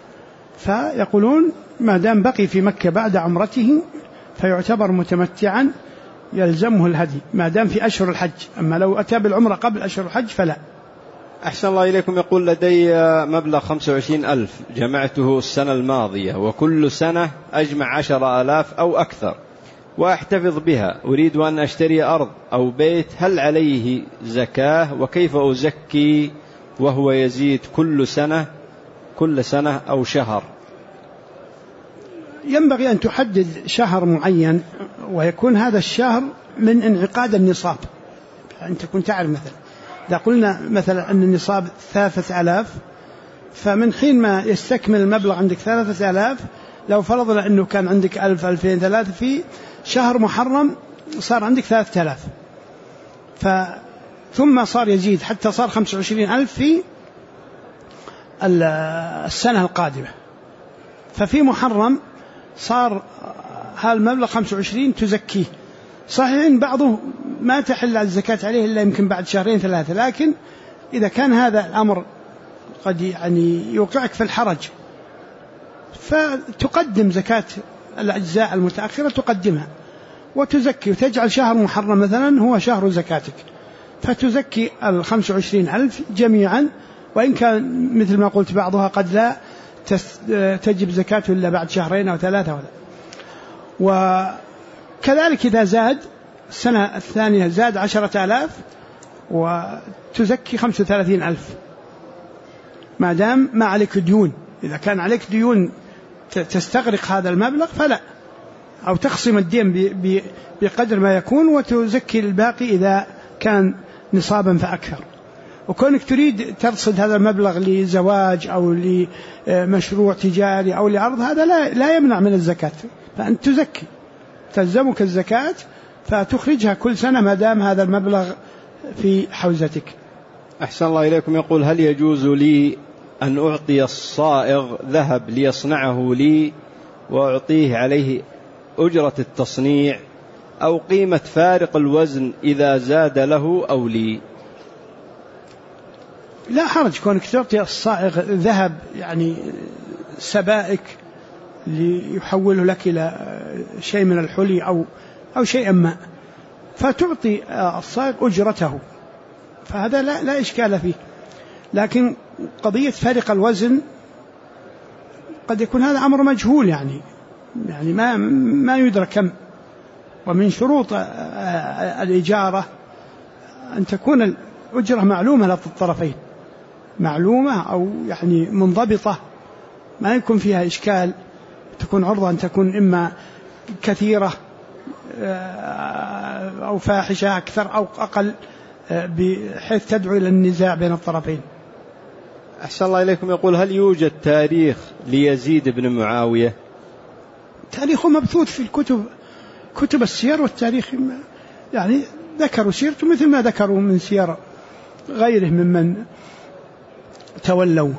فيقولون ما دام بقي في مكة بعد عمرته فيعتبر متمتعا يلزمه الهدي ما دام في أشهر الحج. أما لو أتى بالعمرة قبل أشهر الحج فلا. أحسن الله إليكم. يقول: لدي مبلغ 25,000 جمعته السنة الماضية، وكل سنة أجمع 10,000 أو أكثر وأحتفظ بها، أريد أن أشتري أرض أو بيت، هل عليه زكاة؟ وكيف أزكي وهو يزيد كل سنة أو شهر؟ ينبغي أن تحدد شهر معين، ويكون هذا الشهر من انعقاد النصاب. أنت كنت تعرف مثلا إذا قلنا مثلا أن النصاب 3000، فمن حين ما يستكمل المبلغ عندك 3000، لو فرضنا أنه كان عندك 1000 2000 3 في شهر محرم صار عندك 3000، ثم صار يزيد حتى صار 25,000 في السنة القادمة. ففي محرم صار هذا المبلغ 25 تزكيه. صحيح إن بعضه ما تحل الزكاة عليه إلا يمكن بعد 2 3 شهور، لكن إذا كان هذا الأمر قد يعني يوقعك في الحرج فتقدم زكاة الأجزاء المتأخرة، تقدمها وتزكي وتجعل شهر محرم مثلا هو شهر زكاتك، فتزكي 25,000 جميعا، وإن كان مثل ما قلت بعضها قد لا تجب زكاته إلا بعد 2 أو 3 شهور. وكذلك إذا زاد السنة الثانية زاد 10,000 وتزكي 35,000 ما دام ما عليك ديون. إذا كان عليك ديون تستغرق هذا المبلغ فلا، أو تخصم الدين بقدر ما يكون وتزكي الباقي إذا كان نصابا فأكثر. وكونك تريد ترصد هذا المبلغ لزواج أو لمشروع تجاري أو لأرض، هذا لا يمنع من الزكاة، فأنت تزكي، تلزمك الزكاة فتخرجها كل سنة ما دام هذا المبلغ في حوزتك. أحسن الله إليكم. يقول: هل يجوز لي أن أعطي الصائغ ذهب ليصنعه لي وأعطيه عليه أجرة التصنيع أو قيمة فارق الوزن إذا زاد له أو لي؟ لا حرج كونك تعطي الصائغ ذهب، يعني سبائك ليحوله لك إلى شيء من الحلي أو شيء ما، فتعطي الصائغ أجرته، فهذا لا إشكال فيه. لكن قضية فارق الوزن قد يكون هذا أمر مجهول، يعني ما يدرك كم. ومن شروط الإجارة أن تكون الأجرة معلومة للطرفين، معلومة أو يعني منضبطة، ما يكون فيها إشكال، تكون عرضة أن تكون إما كثيرة أو فاحشة أكثر أو أقل، بحيث تدعو إلى النزاع بين الطرفين. أحسن الله إليكم. يقول: هل يوجد تاريخ ليزيد بن معاوية؟ تاريخه مبثوث في كتب السير والتاريخ، يعني ذكروا سيرته مثل ما ذكروا من سير غيره ممن تولوا.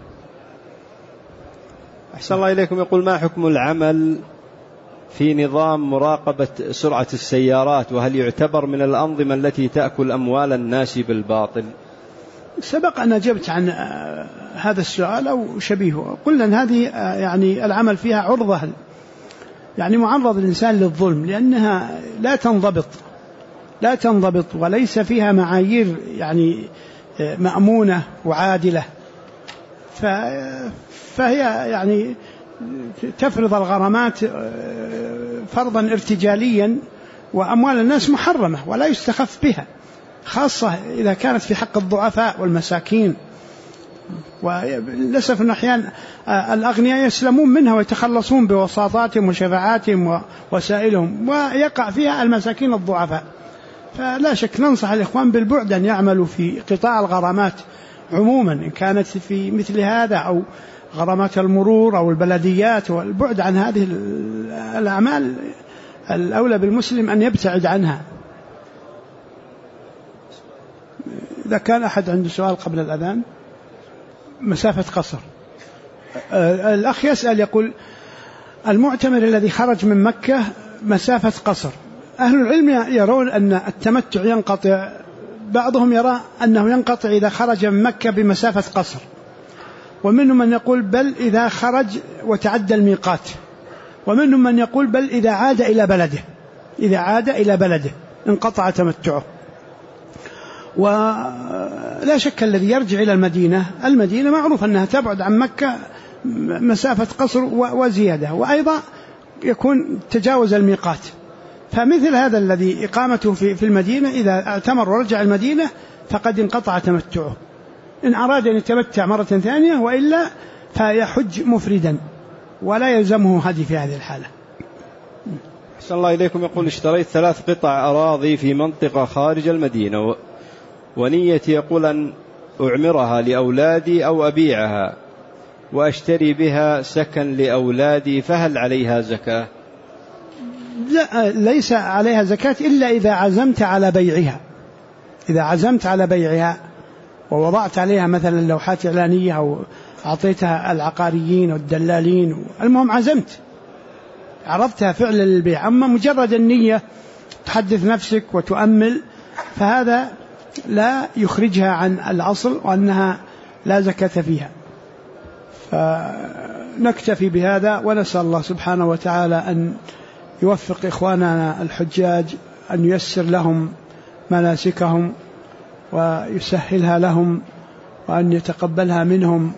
أحسن الله إليكم. يقول: ما حكم العمل في نظام مراقبة سرعة السيارات، وهل يعتبر من الأنظمة التي تأكل أموال الناس بالباطل؟ سبق أن أجبت عن هذا السؤال أو شبيهه، قلنا أن هذه يعني العمل فيها عرضة، يعني معرض الإنسان للظلم، لأنها لا تنضبط وليس فيها معايير يعني مأمونة وعادلة، فهي يعني تفرض الغرامات فرضا ارتجاليا، وأموال الناس محرمة ولا يستخف بها، خاصة إذا كانت في حق الضعفاء والمساكين. وللأسف أن أحيانا الأغنياء يسلمون منها ويتخلصون بوساطاتهم وشفاعاتهم ووسائلهم، ويقع فيها المساكين الضعفاء. فلا شك ننصح الإخوان بالبعد أن يعملوا في قطاع الغرامات عموما، إن كانت في مثل هذا أو غرامات المرور أو البلديات، والبعد عن هذه الأعمال الأولى بالمسلم أن يبتعد عنها. إذا كان أحد عنده سؤال قبل الأذان. مسافة قصر. الأخ يسأل يقول: المعتمر الذي خرج من مكة مسافة قصر، أهل العلم يرون أن التمتع ينقطع، بعضهم يرى أنه ينقطع إذا خرج من مكة بمسافة قصر، ومنهم من يقول بل إذا خرج وتعدى الميقات، ومنهم من يقول بل إذا عاد إلى بلده انقطع تمتعه. ولا شك الذي يرجع إلى المدينة معروف أنها تبعد عن مكة مسافة قصر وزيادة، وأيضا يكون تجاوز الميقات. فمثل هذا الذي إقامته في المدينة إذا اعتمر ورجع المدينة فقد انقطع تمتعه، إن أراد أن يتمتع مرة ثانية، وإلا فيحج مفردا ولا يلزمه هدي في هذه الحالة. أحسن الله إليكم. يقول: اشتريت 3 قطع أراضي في منطقة خارج المدينة، ونيتي يقول أن أعمرها لأولادي أو أبيعها وأشتري بها سكن لأولادي، فهل عليها زكاة؟ لا، ليس عليها زكاة إلا إذا عزمت على بيعها. إذا عزمت على بيعها ووضعت عليها مثلا لوحات إعلانية أو أعطيتها العقاريين والدلالين، المهم عزمت عرضتها فعلا للبيع. أما مجرد النية تحدث نفسك وتؤمل، فهذا لا يخرجها عن الأصل وأنها لا زكاة فيها. فنكتفي بهذا، ونسأل الله سبحانه وتعالى أن يوفق إخواننا الحجاج، أن ييسر لهم مناسكهم ويسهلها لهم، وأن يتقبلها منهم،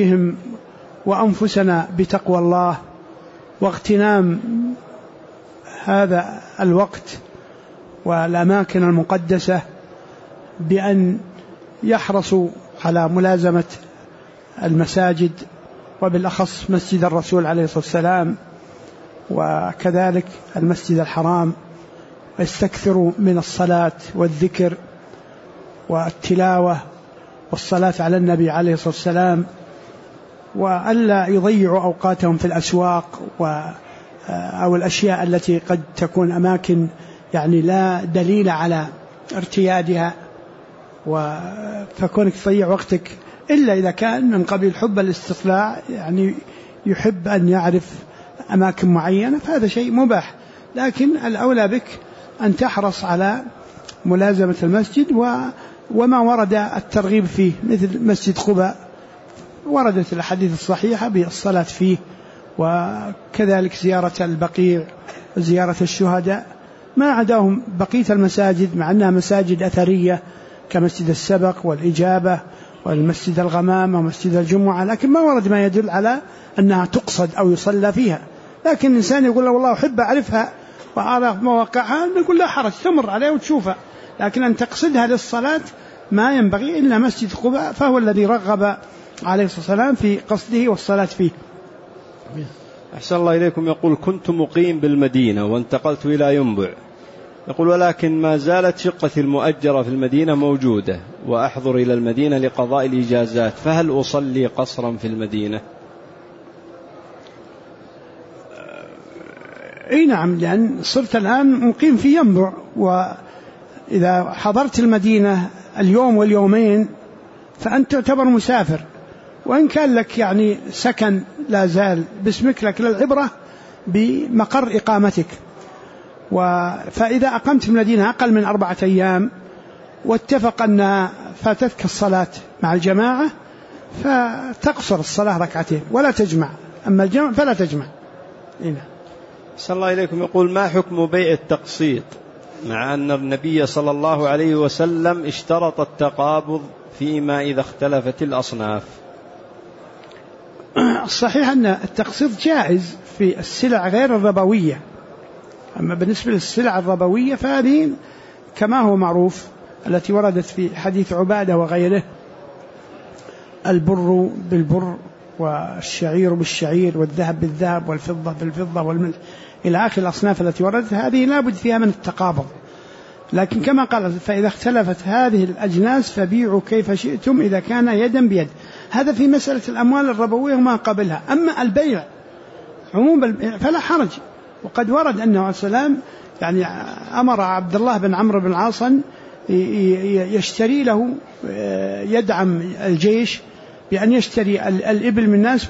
ونوصيهم وأنفسنا بتقوى الله واغتنام هذا الوقت والأماكن المقدسة بأن يحرصوا على ملازمة المساجد، وبالأخص مسجد الرسول عليه الصلاة والسلام، وكذلك المسجد الحرام، ويستكثروا من الصلاة والذكر والتلاوة والصلاة على النبي عليه الصلاة والسلام، وألا يضيعوا أوقاتهم في الأسواق أو الأشياء التي قد تكون أماكن يعني لا دليل على ارتيادها، فكونك تضيع وقتك إلا إذا كان من قبيل حب الاستطلاع، يعني يحب أن يعرف أماكن معينة، فهذا شيء مباح. لكن الأولى بك أن تحرص على ملازمة المسجد وما ورد الترغيب فيه، مثل مسجد قباء وردت الحديث الصحيحة بالصلاة فيه، وكذلك زيارة البقيع وزيارة الشهداء، ما عداهم بقية المساجد مع أنها مساجد أثرية كمسجد السبق والإجابة والمسجد الغمام ومسجد الجمعة، لكن ما ورد ما يدل على أنها تقصد أو يصلى فيها. لكن الإنسان يقول له والله أحب أعرفها وأعرف مواقعها، نقول لا حرج، تمر عليها وتشوفها، لكن أن تقصدها للصلاة ما ينبغي. إلا مسجد قباء فهو الذي رغب عليه الصلاة والسلام في قصده والصلاة فيه. أحسن الله إليكم. يقول: كنت مقيم بالمدينة وانتقلت إلى ينبع، يقول: ولكن ما زالت شقتي المؤجرة في المدينة موجودة، وأحضر إلى المدينة لقضاء الإجازات، فهل أصلي قصرا في المدينة؟ أي نعم، لأن صرت الآن مقيم في ينبع، وإذا حضرت المدينة اليوم واليومين فأنت تعتبر مسافر، وإن كان لك يعني سكن لا زال باسمك، لك للعبرة بمقر إقامتك. فإذا أقمت في المدينة أقل من 4 أيام واتفق أن فاتتك الصلاة مع الجماعة، فتقصر الصلاة 2 ركعتين ولا تجمع، أما الجمع فلا تجمع. هنا صلى الله عليكم. يقول: ما حكم بيع التقسيط مع أن النبي صلى الله عليه وسلم اشترط التقابض فيما إذا اختلفت الأصناف؟ الصحيح أن التقسيط جائز في السلع غير الربوية، أما بالنسبة للسلع الربوية فهذه كما هو معروف التي وردت في حديث عبادة وغيره: البر بالبر والشعير بالشعير والذهب بالذهب والفضة بالفضة والملح إلى آخر الأصناف التي وردت، هذه لا بد فيها من التقابض. لكن كما قال: فإذا اختلفت هذه الأجناس فبيعوا كيف شئتم إذا كان يدا بيد. هذا في مسألة الأموال الربوية وما قبلها. أما البيع عموم البيع فلا حرج، وقد ورد أنه عليه السلام يعني أمر عبد الله بن عمرو بن العاص يشتري له، يدعم الجيش بأن يشتري الإبل من الناس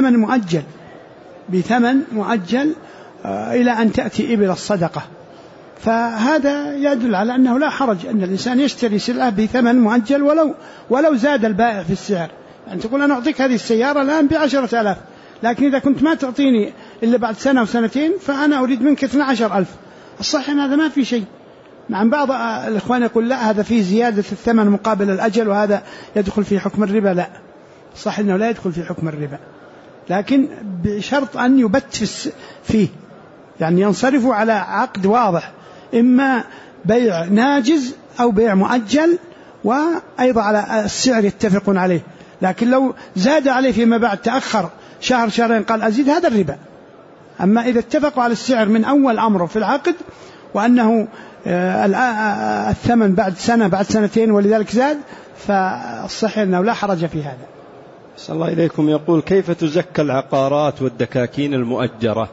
بثمن مؤجل إلى أن تأتي إبل الصدقة. فهذا يدل على أنه لا حرج أن الإنسان يشتري سلعة بثمن مؤجل ولو زاد البائع في السعر. أن تقول: أنا أعطيك هذه السيارة الآن ب10,000، لكن إذا كنت ما تعطيني إلا بعد 1 أو 2 فأنا أريد منك 12,000. الصحيح أن هذا ما في شيء. نعم، بعض الإخوان يقول: لا، هذا فيه زيادة الثمن مقابل الأجل وهذا يدخل في حكم الربا. لا، صح أنه لا يدخل في حكم الربا، لكن بشرط أن يبت فيه، يعني ينصرفوا على عقد واضح، إما بيع ناجز أو بيع مؤجل، وأيضا على السعر يتفقون عليه. لكن لو زاد عليه فيما بعد، تأخر 1 2 قال أزيد، هذا الربا. أما إذا اتفقوا على السعر من أول أمره في العقد، وأنه الثمن بعد 1 بعد 2 ولذلك زاد، فالصحيح أنه لا حرج في هذا. صلى الله إليكم. يقول: كيف تزكى العقارات والدكاكين المؤجرة؟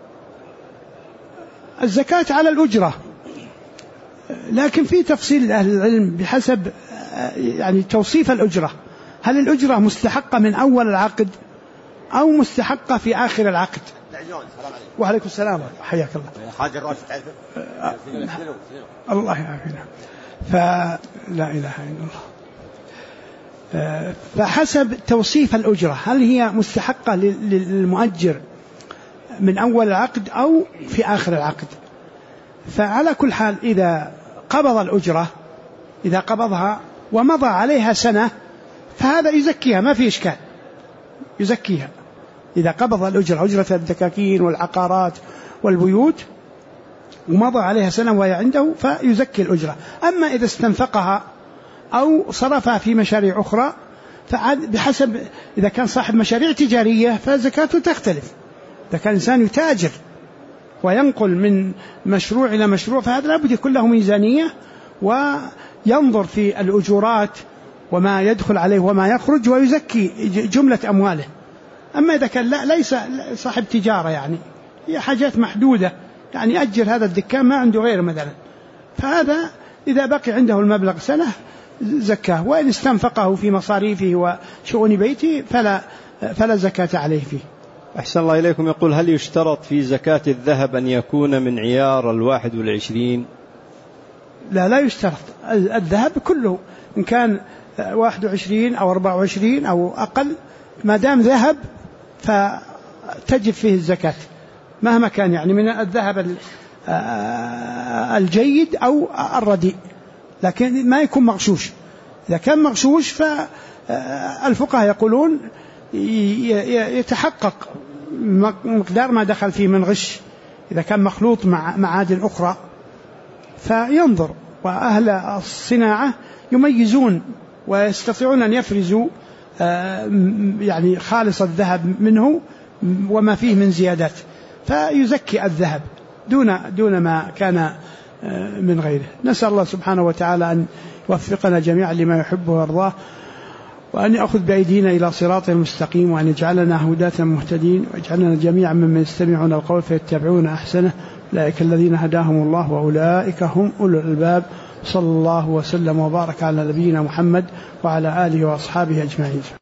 الزكاة على الأجرة، لكن في تفصيل أهل العلم بحسب يعني توصيف الأجرة، هل الأجرة مستحقة من أول العقد أو مستحقة في آخر العقد؟ وعليكم السلام، حياك الله. حاجة الراشد تعرفه؟ الله يعافينا. فلا إله إلا الله. فحسب توصيف الأجرة، هل هي مستحقة للمؤجر من أول العقد أو في آخر العقد؟ فعلى كل حال إذا قبض الأجرة، إذا قبضها ومضى عليها 1 فهذا يزكيها، ما في إشكال، يزكيها. إذا قبض الأجرة، أجرة الدكاكين والعقارات والبيوت، ومضى عليها سنة وهي عنده فيزكي الأجرة. أما إذا استنفقها أو صرفها في مشاريع أخرى بحسب، إذا كان صاحب مشاريع تجارية فزكاته تختلف. إذا كان إنسان يتاجر وينقل من مشروع إلى مشروع فهذا لابد يكون له ميزانية وينظر في الأجورات وما يدخل عليه وما يخرج ويزكي جملة أمواله. أما إذا كان ليس صاحب تجارة، يعني هي حاجات محدودة، يعني أجر هذا الدكان ما عنده غير مثلا، فهذا إذا بقي عنده المبلغ سنة زكاه، وإن استنفقه في مصاريفه وشؤون بيته فلا زكاة عليه فيه. أحسن الله إليكم. يقول: هل يشترط في زكاة الذهب أن يكون من عيار 21؟ لا يشترط. الذهب كله إن كان 21 أو 24 أو أقل، ما دام ذهب فتجب فيه الزكاة مهما كان، يعني من الذهب الجيد أو الرديء، لكن ما يكون مغشوش. إذا كان مغشوش فالفقهاء يقولون يتحقق مقدار ما دخل فيه من غش، إذا كان مخلوط مع معادن أخرى فينظر. وأهل الصناعة يميزون ويستطيعون أن يفرزوا يعني خالص الذهب منه وما فيه من زيادات، فيزكي الذهب دون ما كان من غيره. نسأل الله سبحانه وتعالى أن يوفقنا جميعا لما يحبه ويرضاه، وأن يأخذ بأيدينا إلى صراط المستقيم، وأن يجعلنا هداة مهتدين، ويجعلنا جميعا ممن يستمعون القول فيتبعون أحسنه، أولئك الذين هداهم الله وأولئك هم أولو الألباب. صلى الله وسلم وبارك على نبينا محمد وعلى آله وأصحابه أجمعين.